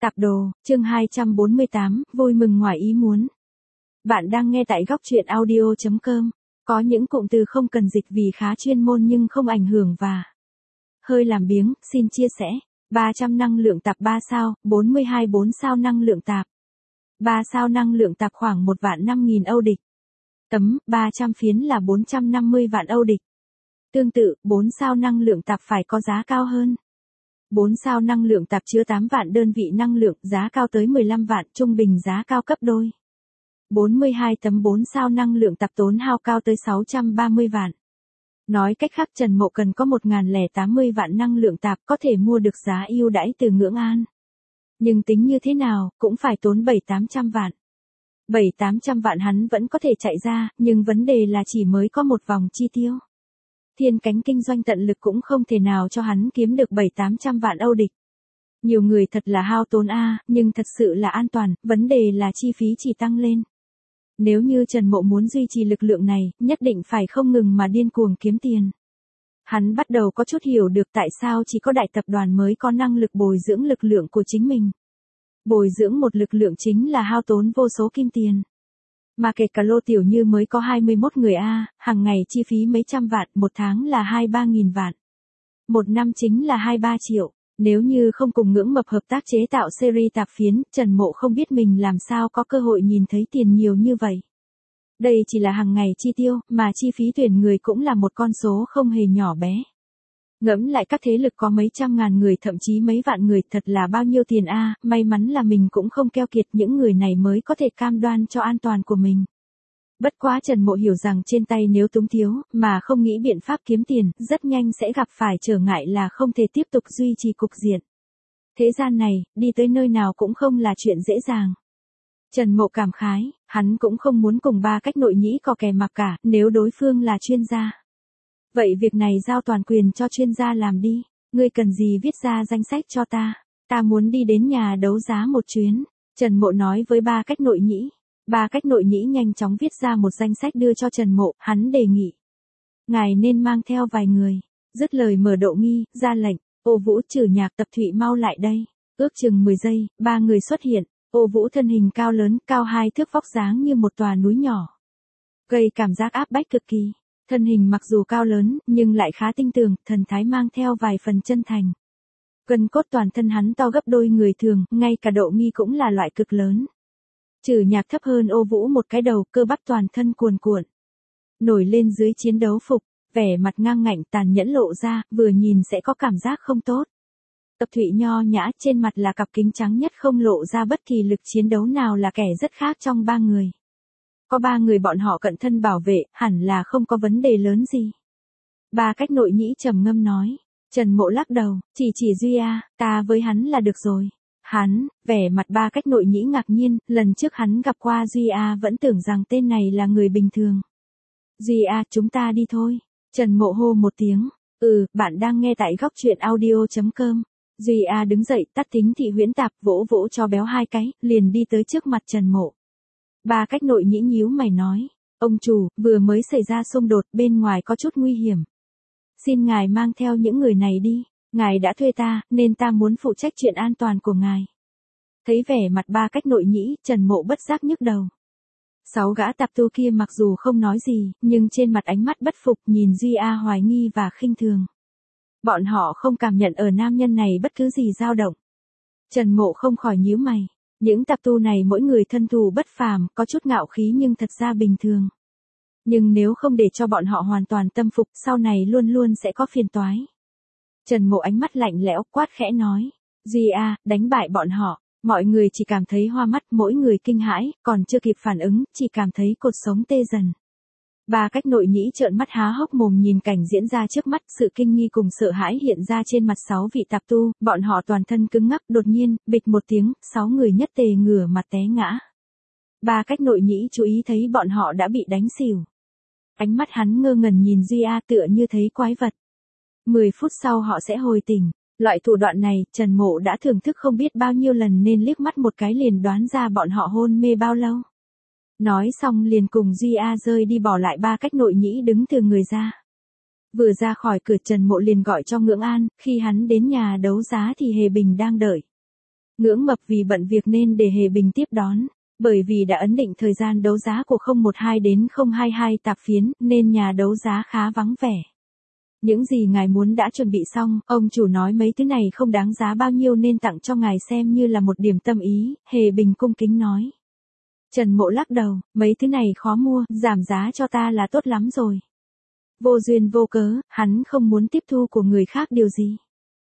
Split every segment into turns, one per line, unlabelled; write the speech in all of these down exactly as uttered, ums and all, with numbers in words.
Tạp đồ, chương hai trăm bốn mươi tám, vui mừng ngoài ý muốn. Bạn đang nghe tại góc truyện audio chấm com. Có những cụm từ không cần dịch vì khá chuyên môn nhưng không ảnh hưởng và hơi làm biếng, xin chia sẻ. ba trăm năng lượng tạp ba sao, bốn mươi hai bốn sao năng lượng tạp. ba sao năng lượng tạp khoảng một vạn năm nghìn Âu địch. Tấm, ba trăm phiến là bốn trăm năm mươi vạn Âu địch. Tương tự, bốn sao năng lượng tạp phải có giá cao hơn. bốn sao năng lượng tạp chứa tám vạn đơn vị năng lượng, giá cao tới mười lăm vạn, trung bình giá cao cấp đôi. bốn mươi hai tấm bốn sao năng lượng tạp tốn hao cao tới sáu trăm ba mươi vạn. Nói cách khác Trần Mộ cần có một nghìn lẻ tám mươi vạn năng lượng tạp có thể mua được giá ưu đãi từ Ngưỡng An. Nhưng tính như thế nào, cũng phải tốn bảy tám trăm vạn. bảy tám trăm vạn hắn vẫn có thể chạy ra, nhưng vấn đề là chỉ mới có một vòng chi tiêu. Thiên cánh kinh doanh tận lực cũng không thể nào cho hắn kiếm được bảy tám trăm vạn Âu địch. Nhiều người thật là hao tốn a, nhưng thật sự là an toàn, vấn đề là chi phí chỉ tăng lên. Nếu như Trần Mộ muốn duy trì lực lượng này, nhất định phải không ngừng mà điên cuồng kiếm tiền. Hắn bắt đầu có chút hiểu được tại sao chỉ có đại tập đoàn mới có năng lực bồi dưỡng lực lượng của chính mình. Bồi dưỡng một lực lượng chính là hao tốn vô số kim tiền. Mà kể cả Lô Tiểu Như mới có hai mươi mốt người a, hàng ngày chi phí mấy trăm vạn, một tháng là hai ba nghìn vạn. Một năm chính là hai ba triệu. Nếu như không cùng Ngưỡng Mập hợp tác chế tạo series tạp phiến, Trần Mộ không biết mình làm sao có cơ hội nhìn thấy tiền nhiều như vậy. Đây chỉ là hàng ngày chi tiêu, mà chi phí tuyển người cũng là một con số không hề nhỏ bé. Ngẫm lại các thế lực có mấy trăm ngàn người thậm chí mấy vạn người, thật là bao nhiêu tiền a, may mắn là mình cũng không keo kiệt, những người này mới có thể cam đoan cho an toàn của mình. Bất quá Trần Mộ hiểu rằng trên tay nếu túng thiếu, mà không nghĩ biện pháp kiếm tiền, rất nhanh sẽ gặp phải trở ngại là không thể tiếp tục duy trì cục diện. Thế gian này, đi tới nơi nào cũng không là chuyện dễ dàng. Trần Mộ cảm khái, hắn cũng không muốn cùng ba cách nội nhĩ cò kè mặc cả, nếu đối phương là chuyên gia. Vậy việc này giao toàn quyền cho chuyên gia làm đi, ngươi cần gì viết ra danh sách cho ta, ta muốn đi đến nhà đấu giá một chuyến, Trần Mộ nói với ba cách nội nhĩ. Ba cách nội nhĩ nhanh chóng viết ra một danh sách đưa cho Trần Mộ, hắn đề nghị. Ngài nên mang theo vài người, dứt lời mở Độ Nghi, ra lệnh, Ô Vũ, Trử Nhạc, Tập Thụy mau lại đây, ước chừng mười giây, ba người xuất hiện, Ô Vũ thân hình cao lớn, cao hai thước, vóc dáng như một tòa núi nhỏ. Gây cảm giác áp bách cực kỳ. Thân hình mặc dù cao lớn, nhưng lại khá tinh tường, thần thái mang theo vài phần chân thành. Gân cốt toàn thân hắn to gấp đôi người thường, ngay cả Độ Nghi cũng là loại cực lớn. Trử Nhạc thấp hơn Ô Vũ một cái đầu, cơ bắp toàn thân cuồn cuộn. Nổi lên dưới chiến đấu phục, vẻ mặt ngang ngạnh tàn nhẫn lộ ra, vừa nhìn sẽ có cảm giác không tốt. Tập Thụy nho nhã, trên mặt là cặp kính trắng nhất, không lộ ra bất kỳ lực chiến đấu nào, là kẻ rất khác trong ba người. Có ba người bọn họ cận thân bảo vệ, hẳn là không có vấn đề lớn gì. Ba cách nội nhĩ trầm ngâm nói. Trần Mộ lắc đầu, chỉ chỉ Duy A, ta với hắn là được rồi. Hắn, vẻ mặt ba cách nội nhĩ ngạc nhiên, lần trước hắn gặp qua Duy A vẫn tưởng rằng tên này là người bình thường. Duy A, chúng ta đi thôi. Trần Mộ hô một tiếng, ừ, bạn đang nghe tại góc truyện audio chấm com. Duy A đứng dậy, tắt thính thị huyễn tạp, vỗ vỗ cho béo hai cái, liền đi tới trước mặt Trần Mộ. Ba cách nội nhĩ nhíu mày nói, ông chủ, vừa mới xảy ra xung đột, bên ngoài có chút nguy hiểm. Xin ngài mang theo những người này đi, ngài đã thuê ta, nên ta muốn phụ trách chuyện an toàn của ngài. Thấy vẻ mặt ba cách nội nhĩ, Trần Mộ bất giác nhức đầu. Sáu gã tạp tu kia mặc dù không nói gì, nhưng trên mặt ánh mắt bất phục, nhìn Duy A hoài nghi và khinh thường. Bọn họ không cảm nhận ở nam nhân này bất cứ gì dao động. Trần Mộ không khỏi nhíu mày. Những tạp tu này mỗi người thân thù bất phàm, có chút ngạo khí nhưng thật ra bình thường. Nhưng nếu không để cho bọn họ hoàn toàn tâm phục, sau này luôn luôn sẽ có phiền toái. Trần Mộ ánh mắt lạnh lẽo, quát khẽ nói. Duy A, đánh bại bọn họ. Mọi người chỉ cảm thấy hoa mắt, mỗi người kinh hãi, còn chưa kịp phản ứng, chỉ cảm thấy cột sống tê dần. Ba cách nội nhĩ trợn mắt há hốc mồm nhìn cảnh diễn ra trước mắt, sự kinh nghi cùng sợ hãi hiện ra trên mặt sáu vị tạp tu, bọn họ toàn thân cứng ngắc, đột nhiên, bịch một tiếng, sáu người nhất tề ngửa mặt té ngã. Ba cách nội nhĩ chú ý thấy bọn họ đã bị đánh xỉu. Ánh mắt hắn ngơ ngẩn nhìn Duy A tựa như thấy quái vật. Mười phút sau họ sẽ hồi tỉnh. Loại thủ đoạn này, Trần Mộ đã thưởng thức không biết bao nhiêu lần nên liếc mắt một cái liền đoán ra bọn họ hôn mê bao lâu. Nói xong liền cùng Duy A rơi đi, bỏ lại ba cách nội nhĩ đứng từ người ra. Vừa ra khỏi cửa Trần Mộ liền gọi cho Ngưỡng An, khi hắn đến nhà đấu giá thì Hề Bình đang đợi. Ngưỡng Mập vì bận việc nên để Hề Bình tiếp đón. Bởi vì đã ấn định thời gian đấu giá của không một hai đến không hai hai tạp phiến, nên nhà đấu giá khá vắng vẻ. Những gì ngài muốn đã chuẩn bị xong, ông chủ nói mấy thứ này không đáng giá bao nhiêu nên tặng cho ngài xem như là một điểm tâm ý, Hề Bình cung kính nói. Trần Mộ lắc đầu, mấy thứ này khó mua, giảm giá cho ta là tốt lắm rồi. Vô duyên vô cớ, hắn không muốn tiếp thu của người khác điều gì.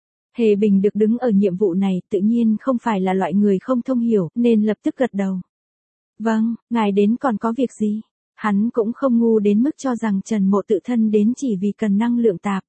Hề Bình được đứng ở nhiệm vụ này tự nhiên không phải là loại người không thông hiểu, nên lập tức gật đầu. Vâng, ngài đến còn có việc gì? Hắn cũng không ngu đến mức cho rằng Trần Mộ tự thân đến chỉ vì cần năng lượng tạp.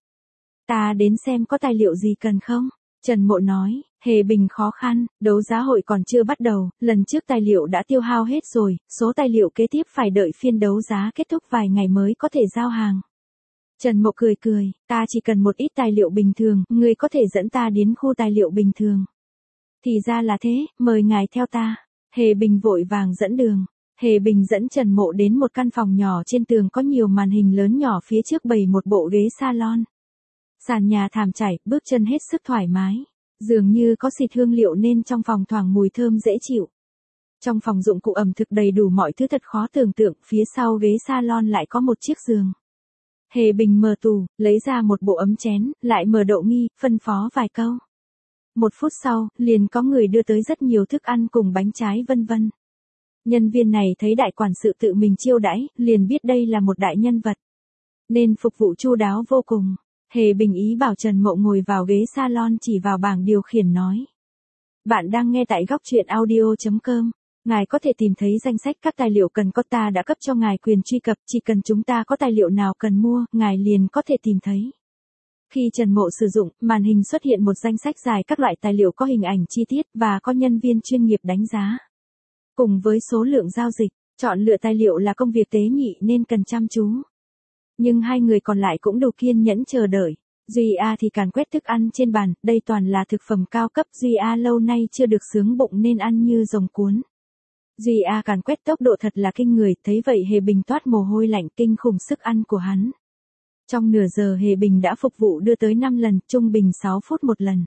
Ta đến xem có tài liệu gì cần không? Trần Mộ nói, Hề Bình khó khăn, đấu giá hội còn chưa bắt đầu, lần trước tài liệu đã tiêu hao hết rồi, số tài liệu kế tiếp phải đợi phiên đấu giá kết thúc vài ngày mới có thể giao hàng. Trần Mộ cười cười, ta chỉ cần một ít tài liệu bình thường, người có thể dẫn ta đến khu tài liệu bình thường. Thì ra là thế, mời ngài theo ta. Hề Bình vội vàng dẫn đường. Hề Bình dẫn Trần Mộ đến một căn phòng nhỏ trên tường có nhiều màn hình lớn nhỏ, phía trước bày một bộ ghế salon. Sàn nhà thảm trải, bước chân hết sức thoải mái. Dường như có xịt hương liệu nên trong phòng thoảng mùi thơm dễ chịu. Trong phòng dụng cụ ẩm thực đầy đủ mọi thứ thật khó tưởng tượng, phía sau ghế salon lại có một chiếc giường. Hề Bình mở tủ, lấy ra một bộ ấm chén, lại mở đậu nghi, phân phó vài câu. Một phút sau, liền có người đưa tới rất nhiều thức ăn cùng bánh trái vân vân. Nhân viên này thấy đại quản sự tự mình chiêu đãi, liền biết đây là một đại nhân vật. Nên phục vụ chu đáo vô cùng. Hề Bình ý bảo Trần Mộ ngồi vào ghế salon, chỉ vào bảng điều khiển nói. Bạn đang nghe tại góc truyện audio chấm com. Ngài có thể tìm thấy danh sách các tài liệu cần có, ta đã cấp cho ngài quyền truy cập, chỉ cần chúng ta có tài liệu nào cần mua, ngài liền có thể tìm thấy. Khi Trần Mộ sử dụng, màn hình xuất hiện một danh sách dài các loại tài liệu có hình ảnh chi tiết và có nhân viên chuyên nghiệp đánh giá. Cùng với số lượng giao dịch, chọn lựa tài liệu là công việc tế nhị nên cần chăm chú. Nhưng hai người còn lại cũng đủ kiên nhẫn chờ đợi. Duy A thì càn quét thức ăn trên bàn, đây toàn là thực phẩm cao cấp, Duy A lâu nay chưa được sướng bụng nên ăn như rồng cuốn. Duy A càn quét tốc độ thật là kinh người, thấy vậy Hề Bình toát mồ hôi lạnh, kinh khủng sức ăn của hắn. Trong nửa giờ Hề Bình đã phục vụ đưa tới năm lần, trung bình sáu phút một lần.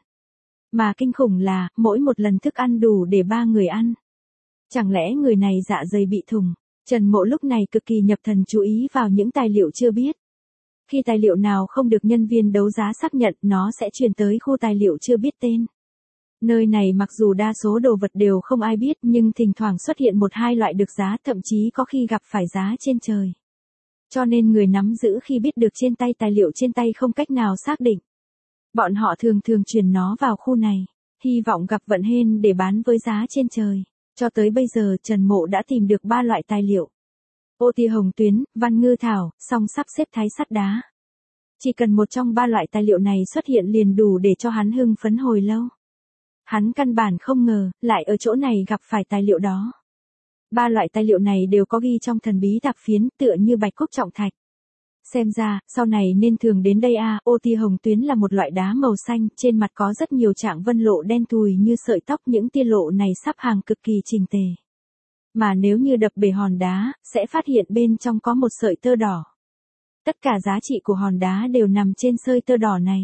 Mà kinh khủng là, mỗi một lần thức ăn đủ để ba người ăn. Chẳng lẽ người này dạ dày bị thủng? Trần Mộ lúc này cực kỳ nhập thần chú ý vào những tài liệu chưa biết. Khi tài liệu nào không được nhân viên đấu giá xác nhận, nó sẽ chuyển tới khu tài liệu chưa biết tên. Nơi này mặc dù đa số đồ vật đều không ai biết, nhưng thỉnh thoảng xuất hiện một hai loại được giá, thậm chí có khi gặp phải giá trên trời. Cho nên người nắm giữ khi biết được trên tay tài liệu trên tay không cách nào xác định. Bọn họ thường thường chuyển nó vào khu này, hy vọng gặp vận hên để bán với giá trên trời. Cho tới bây giờ Trần Mộ đã tìm được ba loại tài liệu. Ô tia hồng tuyến, văn ngư thảo, song sắp xếp thái sắt đá. Chỉ cần một trong ba loại tài liệu này xuất hiện liền đủ để cho hắn hưng phấn hồi lâu. Hắn căn bản không ngờ, lại ở chỗ này gặp phải tài liệu đó. Ba loại tài liệu này đều có ghi trong thần bí tạp phiến, tựa như bạch cúc trọng thạch. Xem ra, sau này nên thường đến đây a. À, ô tia hồng tuyến là một loại đá màu xanh, trên mặt có rất nhiều trạng vân lộ đen thùi như sợi tóc, những tia lộ này sắp hàng cực kỳ chỉnh tề. Mà nếu như đập bể hòn đá, sẽ phát hiện bên trong có một sợi tơ đỏ. Tất cả giá trị của hòn đá đều nằm trên sợi tơ đỏ này.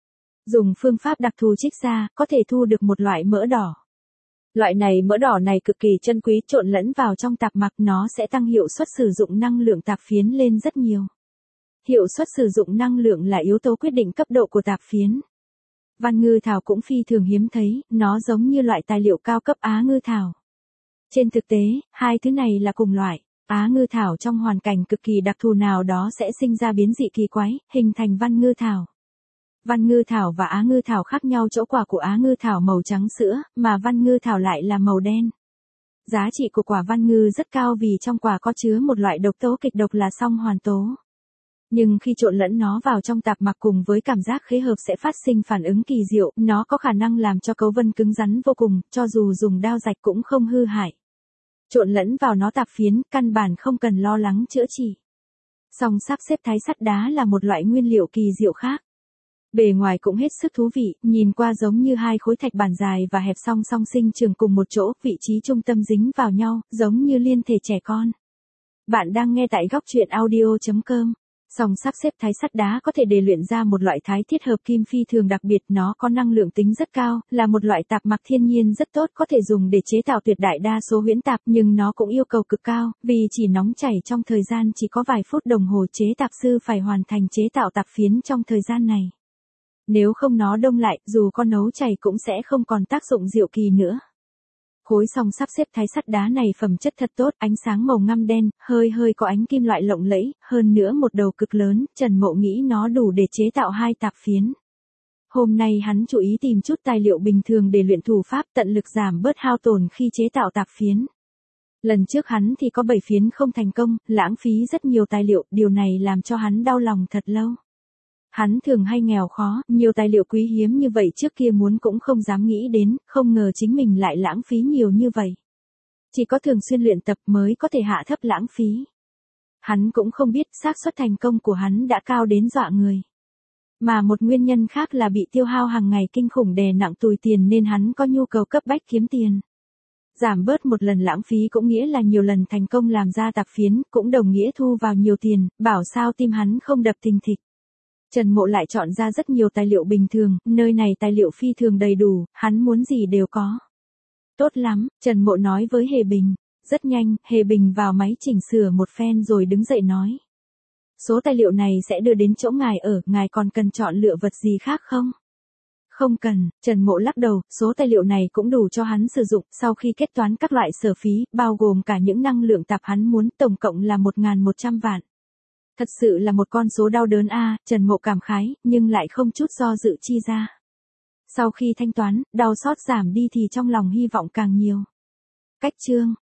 Dùng phương pháp đặc thù trích ra, có thể thu được một loại mỡ đỏ. Loại này mỡ đỏ này cực kỳ chân quý, trộn lẫn vào trong tạp mặc nó sẽ tăng hiệu suất sử dụng năng lượng tạp phiến lên rất nhiều. Hiệu suất sử dụng năng lượng là yếu tố quyết định cấp độ của tạp phiến. Văn ngư thảo cũng phi thường hiếm thấy, nó giống như loại tài liệu cao cấp Á ngư thảo. Trên thực tế, hai thứ này là cùng loại. Á ngư thảo trong hoàn cảnh cực kỳ đặc thù nào đó sẽ sinh ra biến dị kỳ quái, hình thành văn ngư thảo. Văn ngư thảo và Á ngư thảo khác nhau chỗ quả của Á ngư thảo màu trắng sữa, mà văn ngư thảo lại là màu đen. Giá trị của quả văn ngư rất cao vì trong quả có chứa một loại độc tố kịch độc là song hoàn tố. Nhưng khi trộn lẫn nó vào trong tạp mặc cùng với cảm giác khế hợp sẽ phát sinh phản ứng kỳ diệu, nó có khả năng làm cho cấu vân cứng rắn vô cùng, cho dù dùng dao rạch cũng không hư hại. Trộn lẫn vào nó tạp phiến, căn bản không cần lo lắng chữa trị. Song sắp xếp thái sắt đá là một loại nguyên liệu kỳ diệu khác. Bề ngoài cũng hết sức thú vị, nhìn qua giống như hai khối thạch bản dài và hẹp song song sinh trường cùng một chỗ, vị trí trung tâm dính vào nhau, giống như liên thể trẻ con. Bạn đang nghe tại góc truyện audio chấm com. Song sắp xếp thái sắt đá có thể để luyện ra một loại thái thiết hợp kim phi thường đặc biệt, nó có năng lượng tính rất cao, là một loại tạp mặc thiên nhiên rất tốt, có thể dùng để chế tạo tuyệt đại đa số huyễn tạp, nhưng nó cũng yêu cầu cực cao, vì chỉ nóng chảy trong thời gian chỉ có vài phút đồng hồ, chế tạp sư phải hoàn thành chế tạo tạp phiến trong thời gian này. Nếu không nó đông lại, dù có nấu chảy cũng sẽ không còn tác dụng diệu kỳ nữa. Khối song sắp xếp thái sắt đá này phẩm chất thật tốt, ánh sáng màu ngăm đen, hơi hơi có ánh kim loại lộng lẫy, hơn nữa một đầu cực lớn, Trần Mộ nghĩ nó đủ để chế tạo hai tạp phiến. Hôm nay hắn chú ý tìm chút tài liệu bình thường để luyện thủ pháp, tận lực giảm bớt hao tổn khi chế tạo tạp phiến. Lần trước hắn thì có bảy phiến không thành công, lãng phí rất nhiều tài liệu, điều này làm cho hắn đau lòng thật lâu. Hắn thường hay nghèo khó, nhiều tài liệu quý hiếm như vậy trước kia muốn cũng không dám nghĩ đến, không ngờ chính mình lại lãng phí nhiều như vậy. Chỉ có thường xuyên luyện tập mới có thể hạ thấp lãng phí. Hắn cũng không biết xác suất thành công của hắn đã cao đến dọa người. Mà một nguyên nhân khác là bị tiêu hao hàng ngày kinh khủng đè nặng tủi tiền nên hắn có nhu cầu cấp bách kiếm tiền. Giảm bớt một lần lãng phí cũng nghĩa là nhiều lần thành công làm ra tạp phiến, cũng đồng nghĩa thu vào nhiều tiền, bảo sao tim hắn không đập thình thịch. Trần Mộ lại chọn ra rất nhiều tài liệu bình thường, nơi này tài liệu phi thường đầy đủ, hắn muốn gì đều có. Tốt lắm, Trần Mộ nói với Hề Bình. Rất nhanh, Hề Bình vào máy chỉnh sửa một phen rồi đứng dậy nói. Số tài liệu này sẽ đưa đến chỗ ngài ở, ngài còn cần chọn lựa vật gì khác không? Không cần, Trần Mộ lắc đầu, số tài liệu này cũng đủ cho hắn sử dụng, sau khi kết toán các loại sở phí, bao gồm cả những năng lượng tạp hắn muốn, tổng cộng là một nghìn một trăm vạn. Thật sự là một con số đau đớn a, Trần Mộ cảm khái, nhưng lại không chút do dự chi ra. Sau khi thanh toán, đau xót giảm đi thì trong lòng hy vọng càng nhiều. Cách chương